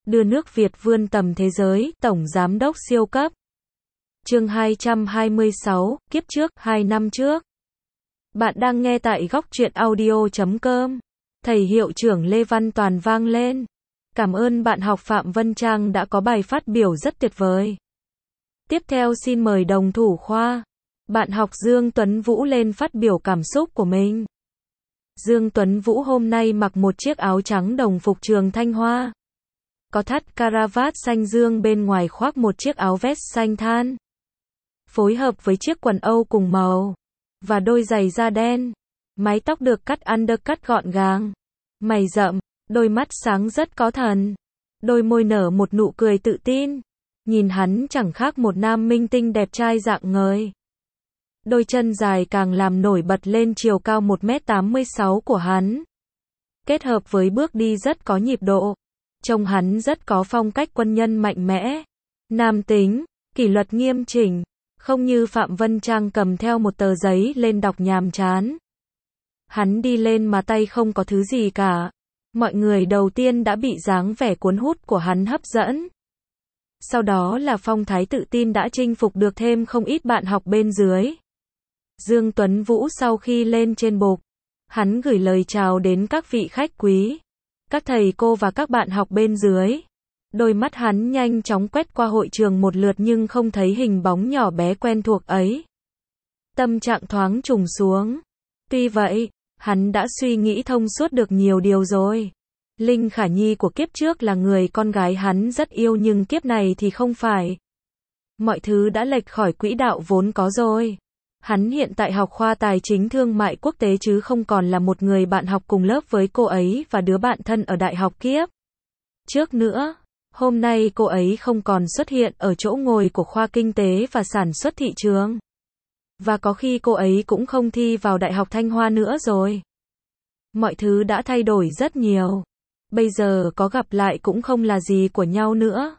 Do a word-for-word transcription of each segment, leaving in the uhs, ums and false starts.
đưa nước Việt vươn tầm thế giới, Tổng Giám đốc siêu cấp. Chương hai trăm hai mươi sáu, kiếp trước, hai năm trước. Bạn đang nghe tại góc truyện audio chấm com. Thầy hiệu trưởng Lê Văn Toàn vang lên. Cảm ơn bạn học Phạm Vân Trang đã có bài phát biểu rất tuyệt vời. Tiếp theo xin mời đồng thủ khoa, bạn học Dương Tuấn Vũ lên phát biểu cảm xúc của mình. Dương Tuấn Vũ hôm nay mặc một chiếc áo trắng đồng phục trường Thanh Hoa. Có thắt caravat xanh dương, bên ngoài khoác một chiếc áo vest xanh than. Phối hợp với chiếc quần Âu cùng màu. Và đôi giày da đen. Mái tóc được cắt undercut gọn gàng. Mày rậm, đôi mắt sáng rất có thần. Đôi môi nở một nụ cười tự tin. Nhìn hắn chẳng khác một nam minh tinh đẹp trai rạng ngời. Đôi chân dài càng làm nổi bật lên chiều cao một mét tám mươi sáu của hắn. Kết hợp với bước đi rất có nhịp độ. Trông hắn rất có phong cách quân nhân mạnh mẽ. Nam tính, kỷ luật nghiêm chỉnh. Không như Phạm Vân Trang cầm theo một tờ giấy lên đọc nhàm chán. Hắn đi lên mà tay không có thứ gì cả. Mọi người đầu tiên đã bị dáng vẻ cuốn hút của hắn hấp dẫn. Sau đó là phong thái tự tin đã chinh phục được thêm không ít bạn học bên dưới. Dương Tuấn Vũ sau khi lên trên bục, hắn gửi lời chào đến các vị khách quý, các thầy cô và các bạn học bên dưới. Đôi mắt hắn nhanh chóng quét qua hội trường một lượt nhưng không thấy hình bóng nhỏ bé quen thuộc ấy. Tâm trạng thoáng trùng xuống. Tuy vậy, hắn đã suy nghĩ thông suốt được nhiều điều rồi. Linh Khả Nhi của kiếp trước là người con gái hắn rất yêu nhưng kiếp này thì không phải. Mọi thứ đã lệch khỏi quỹ đạo vốn có rồi. Hắn hiện tại học khoa tài chính thương mại quốc tế chứ không còn là một người bạn học cùng lớp với cô ấy và đứa bạn thân ở đại học kiếp trước nữa. Hôm nay cô ấy không còn xuất hiện ở chỗ ngồi của khoa kinh tế và sản xuất thị trường. Và có khi cô ấy cũng không thi vào Đại học Thanh Hoa nữa rồi. Mọi thứ đã thay đổi rất nhiều. Bây giờ có gặp lại cũng không là gì của nhau nữa.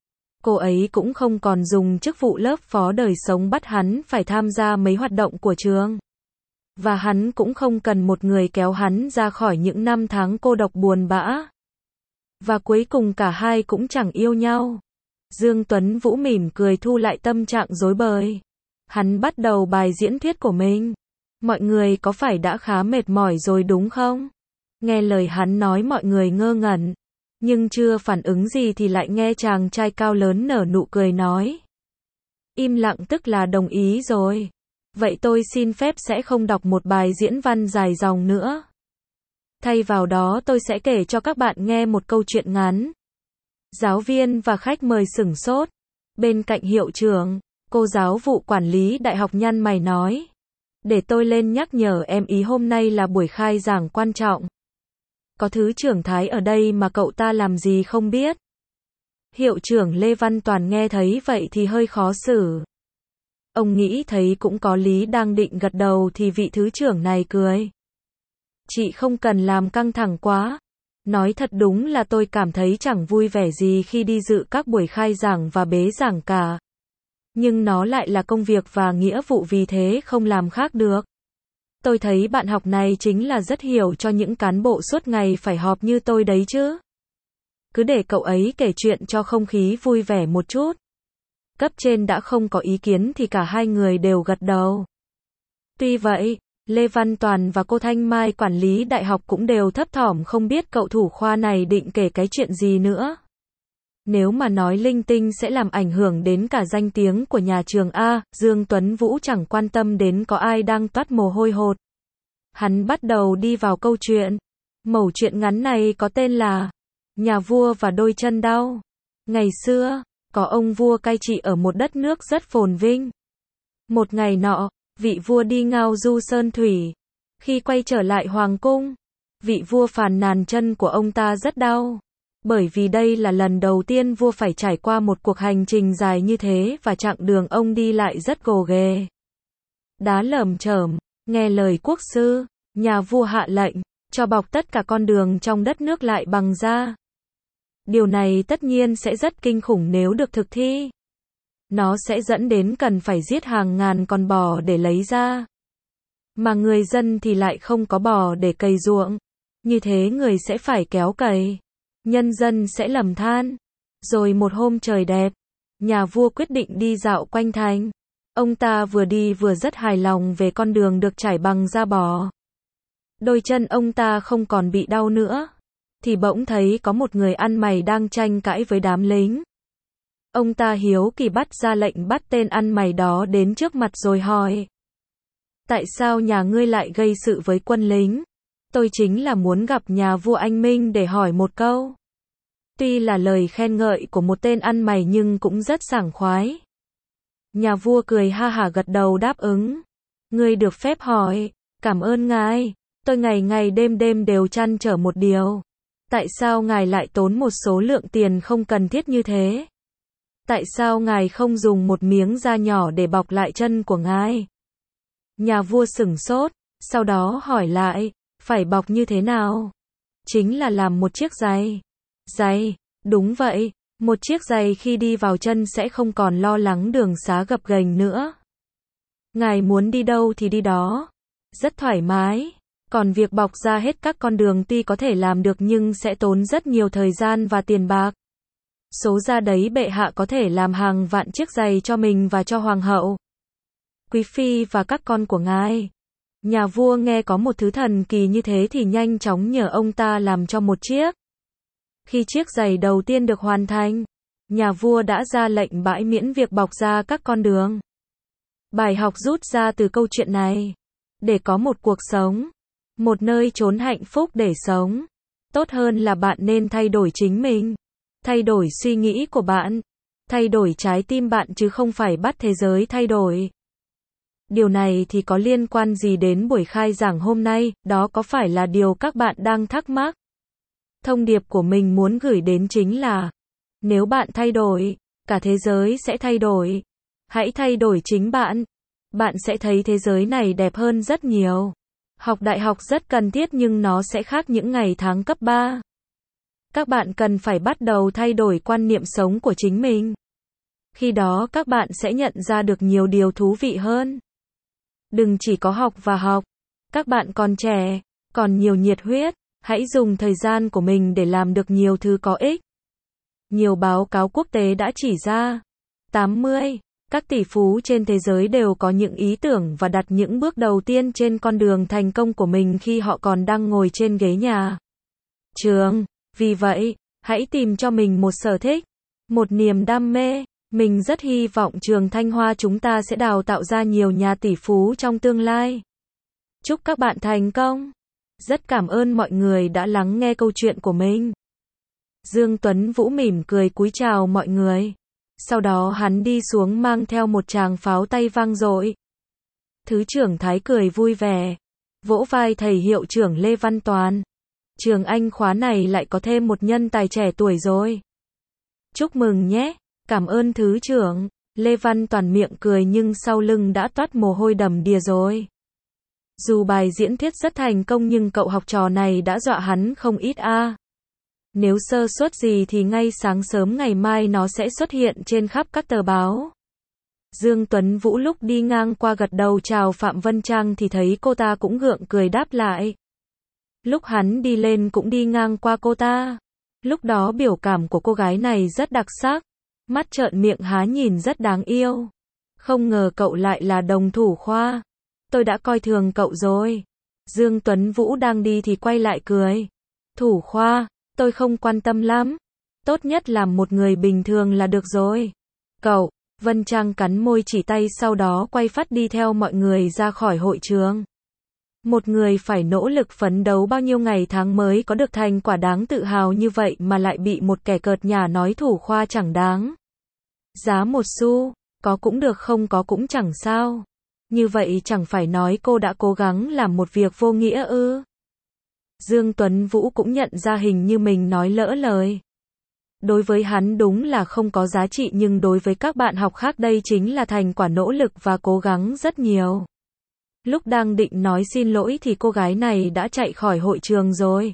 Cô ấy cũng không còn dùng chức vụ lớp phó đời sống bắt hắn phải tham gia mấy hoạt động của trường. Và hắn cũng không cần một người kéo hắn ra khỏi những năm tháng cô độc buồn bã. Và cuối cùng cả hai cũng chẳng yêu nhau. Dương Tuấn Vũ mỉm cười thu lại tâm trạng rối bời. Hắn bắt đầu bài diễn thuyết của mình. Mọi người có phải đã khá mệt mỏi rồi đúng không? Nghe lời hắn nói mọi người ngơ ngẩn. Nhưng chưa phản ứng gì thì lại nghe chàng trai cao lớn nở nụ cười nói. Im lặng tức là đồng ý rồi. Vậy tôi xin phép sẽ không đọc một bài diễn văn dài dòng nữa. Thay vào đó tôi sẽ kể cho các bạn nghe một câu chuyện ngắn. Giáo viên và khách mời sửng sốt. Bên cạnh hiệu trưởng, cô giáo vụ quản lý đại học nhăn mày nói. Để tôi lên nhắc nhở em ý hôm nay là buổi khai giảng quan trọng. Có thứ trưởng Thái ở đây mà cậu ta làm gì không biết. Hiệu trưởng Lê Văn Toàn nghe thấy vậy thì hơi khó xử. Ông nghĩ thấy cũng có lý, đang định gật đầu thì vị thứ trưởng này cười. Chị không cần làm căng thẳng quá. Nói thật đúng là tôi cảm thấy chẳng vui vẻ gì khi đi dự các buổi khai giảng và bế giảng cả. Nhưng nó lại là công việc và nghĩa vụ vì thế không làm khác được. Tôi thấy bạn học này chính là rất hiểu cho những cán bộ suốt ngày phải họp như tôi đấy chứ. Cứ để cậu ấy kể chuyện cho không khí vui vẻ một chút. Cấp trên đã không có ý kiến thì cả hai người đều gật đầu. Tuy vậy, Lê Văn Toàn và cô Thanh Mai quản lý đại học cũng đều thấp thỏm không biết cậu thủ khoa này định kể cái chuyện gì nữa. Nếu mà nói linh tinh sẽ làm ảnh hưởng đến cả danh tiếng của nhà trường A, Dương Tuấn Vũ chẳng quan tâm đến có ai đang toát mồ hôi hột. Hắn bắt đầu đi vào câu chuyện. Mẩu chuyện ngắn này có tên là Nhà vua và đôi chân đau. Ngày xưa, có ông vua cai trị ở một đất nước rất phồn vinh. Một ngày nọ, vị vua đi ngao du sơn thủy. Khi quay trở lại hoàng cung, vị vua phàn nàn chân của ông ta rất đau. Bởi vì đây là lần đầu tiên vua phải trải qua một cuộc hành trình dài như thế và chặng đường ông đi lại rất gồ ghề. Đá lởm chởm, nghe lời quốc sư, nhà vua hạ lệnh, cho bọc tất cả con đường trong đất nước lại bằng da. Điều này tất nhiên sẽ rất kinh khủng nếu được thực thi. Nó sẽ dẫn đến cần phải giết hàng ngàn con bò để lấy da. Mà người dân thì lại không có bò để cày ruộng. Như thế người sẽ phải kéo cày. nhân dân sẽ lầm than. Rồi một hôm trời đẹp, nhà vua quyết định đi dạo quanh thành. Ông ta vừa đi vừa rất hài lòng về con đường được trải bằng da bò. Đôi chân ông ta không còn bị đau nữa. Thì bỗng thấy có một người ăn mày đang tranh cãi với đám lính. Ông ta hiếu kỳ bắt ra lệnh bắt tên ăn mày đó đến trước mặt rồi hỏi. Tại sao nhà ngươi lại gây sự với quân lính? Tôi chính là muốn gặp nhà vua anh minh để hỏi một câu. Tuy là lời khen ngợi của một tên ăn mày nhưng cũng rất sảng khoái. Nhà vua cười ha hả gật đầu đáp ứng. Ngươi được phép hỏi. Cảm ơn ngài. Tôi ngày ngày đêm đêm đều trăn trở một điều. Tại sao ngài lại tốn một số lượng tiền không cần thiết như thế? Tại sao ngài không dùng một miếng da nhỏ để bọc lại chân của ngài? Nhà vua sửng sốt, sau đó hỏi lại, phải bọc như thế nào? Chính là làm một chiếc giày. Giày, đúng vậy, một chiếc giày khi đi vào chân sẽ không còn lo lắng đường xá gập ghềnh nữa. Ngài muốn đi đâu thì đi đó. Rất thoải mái. Còn việc bọc ra hết các con đường tuy có thể làm được nhưng sẽ tốn rất nhiều thời gian và tiền bạc. Số ra đấy bệ hạ có thể làm hàng vạn chiếc giày cho mình và cho hoàng hậu, quý phi và các con của ngài. Nhà vua nghe có một thứ thần kỳ như thế thì nhanh chóng nhờ ông ta làm cho một chiếc. Khi chiếc giày đầu tiên được hoàn thành, nhà vua đã ra lệnh bãi miễn việc bọc ra các con đường. Bài học rút ra từ câu chuyện này. Để có một cuộc sống, một nơi chốn hạnh phúc để sống, tốt hơn là bạn nên thay đổi chính mình. Thay đổi suy nghĩ của bạn. Thay đổi trái tim bạn chứ không phải bắt thế giới thay đổi. Điều này thì có liên quan gì đến buổi khai giảng hôm nay, đó có phải là điều các bạn đang thắc mắc? Thông điệp của mình muốn gửi đến chính là, nếu bạn thay đổi, cả thế giới sẽ thay đổi. Hãy thay đổi chính bạn. Bạn sẽ thấy thế giới này đẹp hơn rất nhiều. Học đại học rất cần thiết nhưng nó sẽ khác những ngày tháng cấp ba. Các bạn cần phải bắt đầu thay đổi quan niệm sống của chính mình. Khi đó các bạn sẽ nhận ra được nhiều điều thú vị hơn. Đừng chỉ có học và học. Các bạn còn trẻ, còn nhiều nhiệt huyết. Hãy dùng thời gian của mình để làm được nhiều thứ có ích. Nhiều báo cáo quốc tế đã chỉ ra, tám mươi, các tỷ phú trên thế giới đều có những ý tưởng và đặt những bước đầu tiên trên con đường thành công của mình khi họ còn đang ngồi trên ghế nhà trường. Vì vậy, hãy tìm cho mình một sở thích, một niềm đam mê. Mình rất hy vọng trường Thanh Hoa chúng ta sẽ đào tạo ra nhiều nhà tỷ phú trong tương lai. Chúc các bạn thành công. Rất cảm ơn mọi người đã lắng nghe câu chuyện của mình. Dương Tuấn Vũ mỉm cười cúi chào mọi người. Sau đó hắn đi xuống mang theo một tràng pháo tay vang dội. Thứ trưởng Thái cười vui vẻ, vỗ vai thầy hiệu trưởng Lê Văn Toàn. Trường Anh khóa này lại có thêm một nhân tài trẻ tuổi rồi. Chúc mừng nhé, cảm ơn thứ trưởng. Lê Văn Toàn miệng cười nhưng sau lưng đã toát mồ hôi đầm đìa rồi. Dù bài diễn thuyết rất thành công nhưng cậu học trò này đã dọa hắn không ít a. À. Nếu sơ suất gì thì ngay sáng sớm ngày mai nó sẽ xuất hiện trên khắp các tờ báo. Dương Tuấn Vũ lúc đi ngang qua gật đầu chào Phạm Vân Trang thì thấy cô ta cũng gượng cười đáp lại. Lúc hắn đi lên cũng đi ngang qua cô ta. Lúc đó biểu cảm của cô gái này rất đặc sắc. Mắt trợn miệng há nhìn rất đáng yêu. Không ngờ cậu lại là đồng thủ khoa. Tôi đã coi thường cậu rồi. Dương Tuấn Vũ đang đi thì quay lại cười. Thủ khoa, tôi không quan tâm lắm. Tốt nhất làm một người bình thường là được rồi. Cậu, Vân Trang cắn môi chỉ tay sau đó quay phắt đi theo mọi người ra khỏi hội trường. Một người phải nỗ lực phấn đấu bao nhiêu ngày tháng mới có được thành quả đáng tự hào như vậy mà lại bị một kẻ cợt nhả nói thủ khoa chẳng đáng. Giá một xu, có cũng được không có cũng chẳng sao. Như vậy chẳng phải nói cô đã cố gắng làm một việc vô nghĩa ư? Dương Tuấn Vũ cũng nhận ra hình như mình nói lỡ lời. Đối với hắn đúng là không có giá trị nhưng đối với các bạn học khác đây chính là thành quả nỗ lực và cố gắng rất nhiều. Lúc đang định nói xin lỗi thì cô gái này đã chạy khỏi hội trường rồi.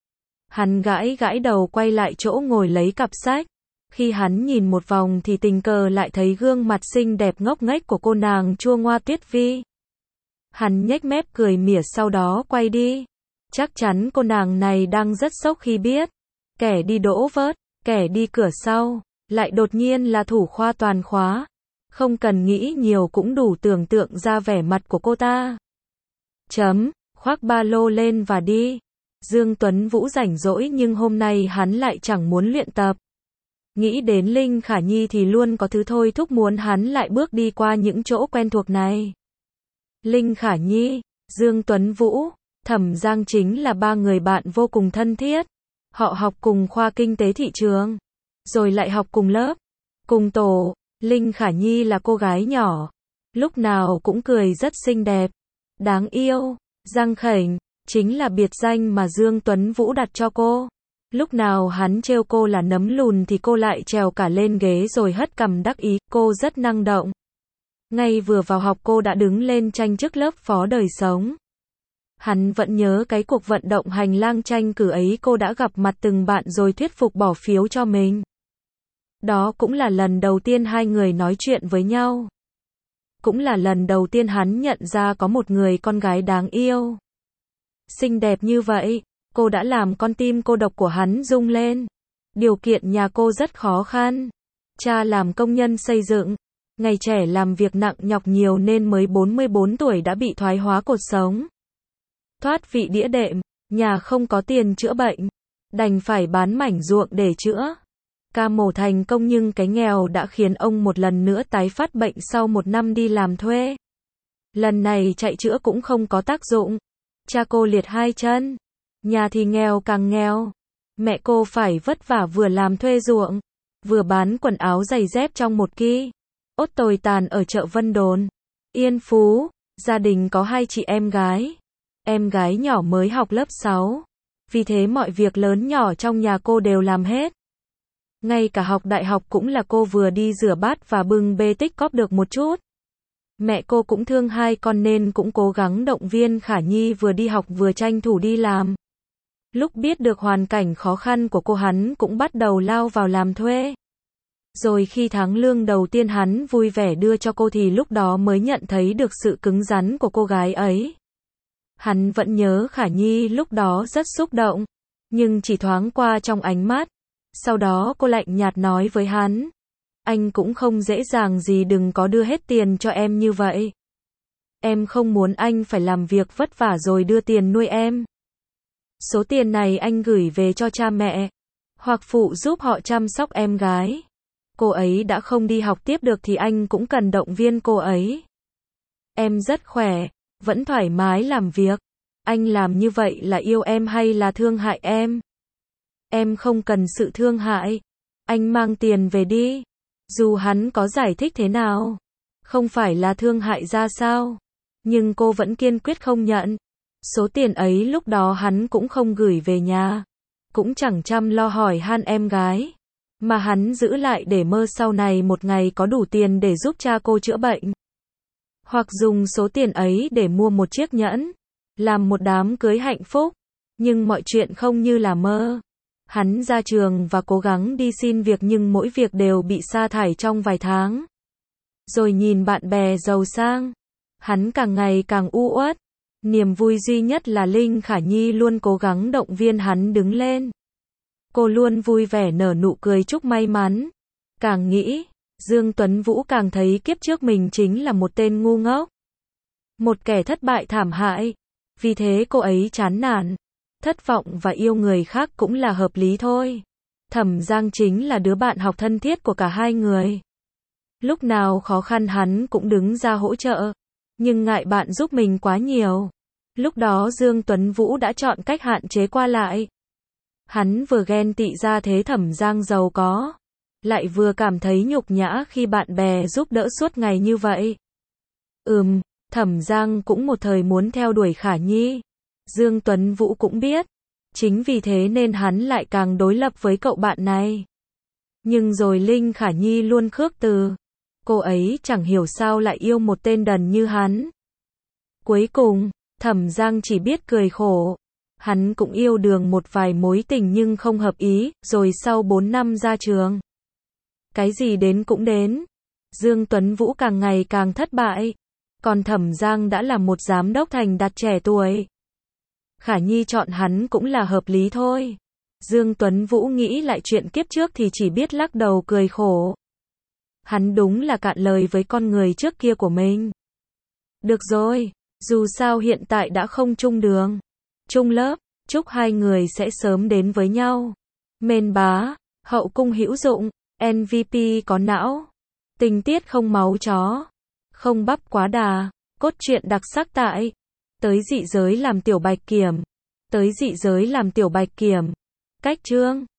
Hắn gãi gãi đầu quay lại chỗ ngồi lấy cặp sách. Khi hắn nhìn một vòng thì tình cờ lại thấy gương mặt xinh đẹp ngốc nghếch của cô nàng Chua Ngoa Tuyết Vi. Hắn nhếch mép cười mỉa sau đó quay đi. Chắc chắn cô nàng này đang rất sốc khi biết kẻ đi đỗ vớt, kẻ đi cửa sau, lại đột nhiên là thủ khoa toàn khóa. Không cần nghĩ nhiều cũng đủ tưởng tượng ra vẻ mặt của cô ta. Chấm, khoác ba lô lên và đi. Dương Tuấn Vũ rảnh rỗi nhưng hôm nay hắn lại chẳng muốn luyện tập. Nghĩ đến Linh Khả Nhi thì luôn có thứ thôi thúc muốn hắn lại bước đi qua những chỗ quen thuộc này. Linh Khả Nhi, Dương Tuấn Vũ, Thẩm Giang chính là ba người bạn vô cùng thân thiết. Họ học cùng khoa kinh tế thị trường, rồi lại học cùng lớp, cùng tổ. Linh Khả Nhi là cô gái nhỏ, lúc nào cũng cười rất xinh đẹp, đáng yêu. Giang Khảnh chính là biệt danh mà Dương Tuấn Vũ đặt cho cô. Lúc nào hắn trêu cô là nấm lùn thì cô lại trèo cả lên ghế rồi hất cằm đắc ý, cô rất năng động. Ngay vừa vào học cô đã đứng lên tranh chức lớp phó đời sống. Hắn vẫn nhớ cái cuộc vận động hành lang tranh cử ấy, cô đã gặp mặt từng bạn rồi thuyết phục bỏ phiếu cho mình. Đó cũng là lần đầu tiên hai người nói chuyện với nhau. Cũng là lần đầu tiên hắn nhận ra có một người con gái đáng yêu, xinh đẹp như vậy. Cô đã làm con tim cô độc của hắn rung lên. Điều kiện nhà cô rất khó khăn. Cha làm công nhân xây dựng, ngày trẻ làm việc nặng nhọc nhiều nên mới bốn mươi bốn tuổi đã bị thoái hóa cột sống. Thoát vị đĩa đệm, nhà không có tiền chữa bệnh, đành phải bán mảnh ruộng để chữa. Ca mổ thành công nhưng cái nghèo đã khiến ông một lần nữa tái phát bệnh sau một năm đi làm thuê. Lần này chạy chữa cũng không có tác dụng. Cha cô liệt hai chân. Nhà thì nghèo càng nghèo. Mẹ cô phải vất vả vừa làm thuê ruộng, vừa bán quần áo giày dép trong một ki ốt tồi tàn ở chợ Vân Đồn, Yên Phú. Gia đình có hai chị em gái. Em gái nhỏ mới học lớp sáu. Vì thế mọi việc lớn nhỏ trong nhà cô đều làm hết. Ngay cả học đại học cũng là cô vừa đi rửa bát và bưng bê tích cóp được một chút. Mẹ cô cũng thương hai con nên cũng cố gắng động viên Khả Nhi vừa đi học vừa tranh thủ đi làm. Lúc biết được hoàn cảnh khó khăn của cô hắn cũng bắt đầu lao vào làm thuê. Rồi khi tháng lương đầu tiên hắn vui vẻ đưa cho cô thì lúc đó mới nhận thấy được sự cứng rắn của cô gái ấy. Hắn vẫn nhớ Khả Nhi lúc đó rất xúc động, nhưng chỉ thoáng qua trong ánh mắt. Sau đó cô lạnh nhạt nói với hắn, anh cũng không dễ dàng gì, đừng có đưa hết tiền cho em như vậy. Em không muốn anh phải làm việc vất vả rồi đưa tiền nuôi em. Số tiền này anh gửi về cho cha mẹ, hoặc phụ giúp họ chăm sóc em gái. Cô ấy đã không đi học tiếp được thì anh cũng cần động viên cô ấy. Em rất khỏe, vẫn thoải mái làm việc. Anh làm như vậy là yêu em hay là thương hại em? Em không cần sự thương hại. Anh mang tiền về đi. Dù hắn có giải thích thế nào, không phải là thương hại ra sao, nhưng cô vẫn kiên quyết không nhận. Số tiền ấy lúc đó hắn cũng không gửi về nhà, cũng chẳng chăm lo hỏi han em gái, mà hắn giữ lại để mơ sau này một ngày có đủ tiền để giúp cha cô chữa bệnh. Hoặc dùng số tiền ấy để mua một chiếc nhẫn, làm một đám cưới hạnh phúc. Nhưng mọi chuyện không như là mơ. Hắn ra trường và cố gắng đi xin việc nhưng mỗi việc đều bị sa thải trong vài tháng. Rồi nhìn bạn bè giàu sang, hắn càng ngày càng u uất. Niềm vui duy nhất là Linh Khả Nhi luôn cố gắng động viên hắn đứng lên. Cô luôn vui vẻ nở nụ cười chúc may mắn. Càng nghĩ, Dương Tuấn Vũ càng thấy kiếp trước mình chính là một tên ngu ngốc, một kẻ thất bại thảm hại. Vì thế cô ấy chán nản, thất vọng và yêu người khác cũng là hợp lý thôi. Thẩm Giang chính là đứa bạn học thân thiết của cả hai người. Lúc nào khó khăn hắn cũng đứng ra hỗ trợ, nhưng ngại bạn giúp mình quá nhiều. Lúc đó Dương Tuấn Vũ đã chọn cách hạn chế qua lại. Hắn vừa ghen tị ra thế Thẩm Giang giàu có, lại vừa cảm thấy nhục nhã khi bạn bè giúp đỡ suốt ngày như vậy. Ừm, Thẩm Giang cũng một thời muốn theo đuổi Khả Nhi. Dương Tuấn Vũ cũng biết. Chính vì thế nên hắn lại càng đối lập với cậu bạn này. Nhưng rồi Linh Khả Nhi luôn khước từ. Cô ấy chẳng hiểu sao lại yêu một tên đần như hắn. Cuối cùng, Thẩm Giang chỉ biết cười khổ. Hắn cũng yêu Đường một vài mối tình nhưng không hợp ý, rồi sau bốn năm ra trường, cái gì đến cũng đến. Dương Tuấn Vũ càng ngày càng thất bại. Còn Thẩm Giang đã là một giám đốc thành đạt trẻ tuổi. Khả Nhi chọn hắn cũng là hợp lý thôi. Dương Tuấn Vũ nghĩ lại chuyện kiếp trước thì chỉ biết lắc đầu cười khổ. Hắn đúng là cạn lời với con người trước kia của mình. Được rồi, dù sao hiện tại đã không chung đường, chung lớp, chúc hai người sẽ sớm đến với nhau. Mên bá, hậu cung hữu dụng, em vê pê có não, tình tiết không máu chó, không bắp quá đà, cốt truyện đặc sắc tại tới dị giới làm tiểu bạch kiểm, tới dị giới làm tiểu bạch kiểm. Cách chương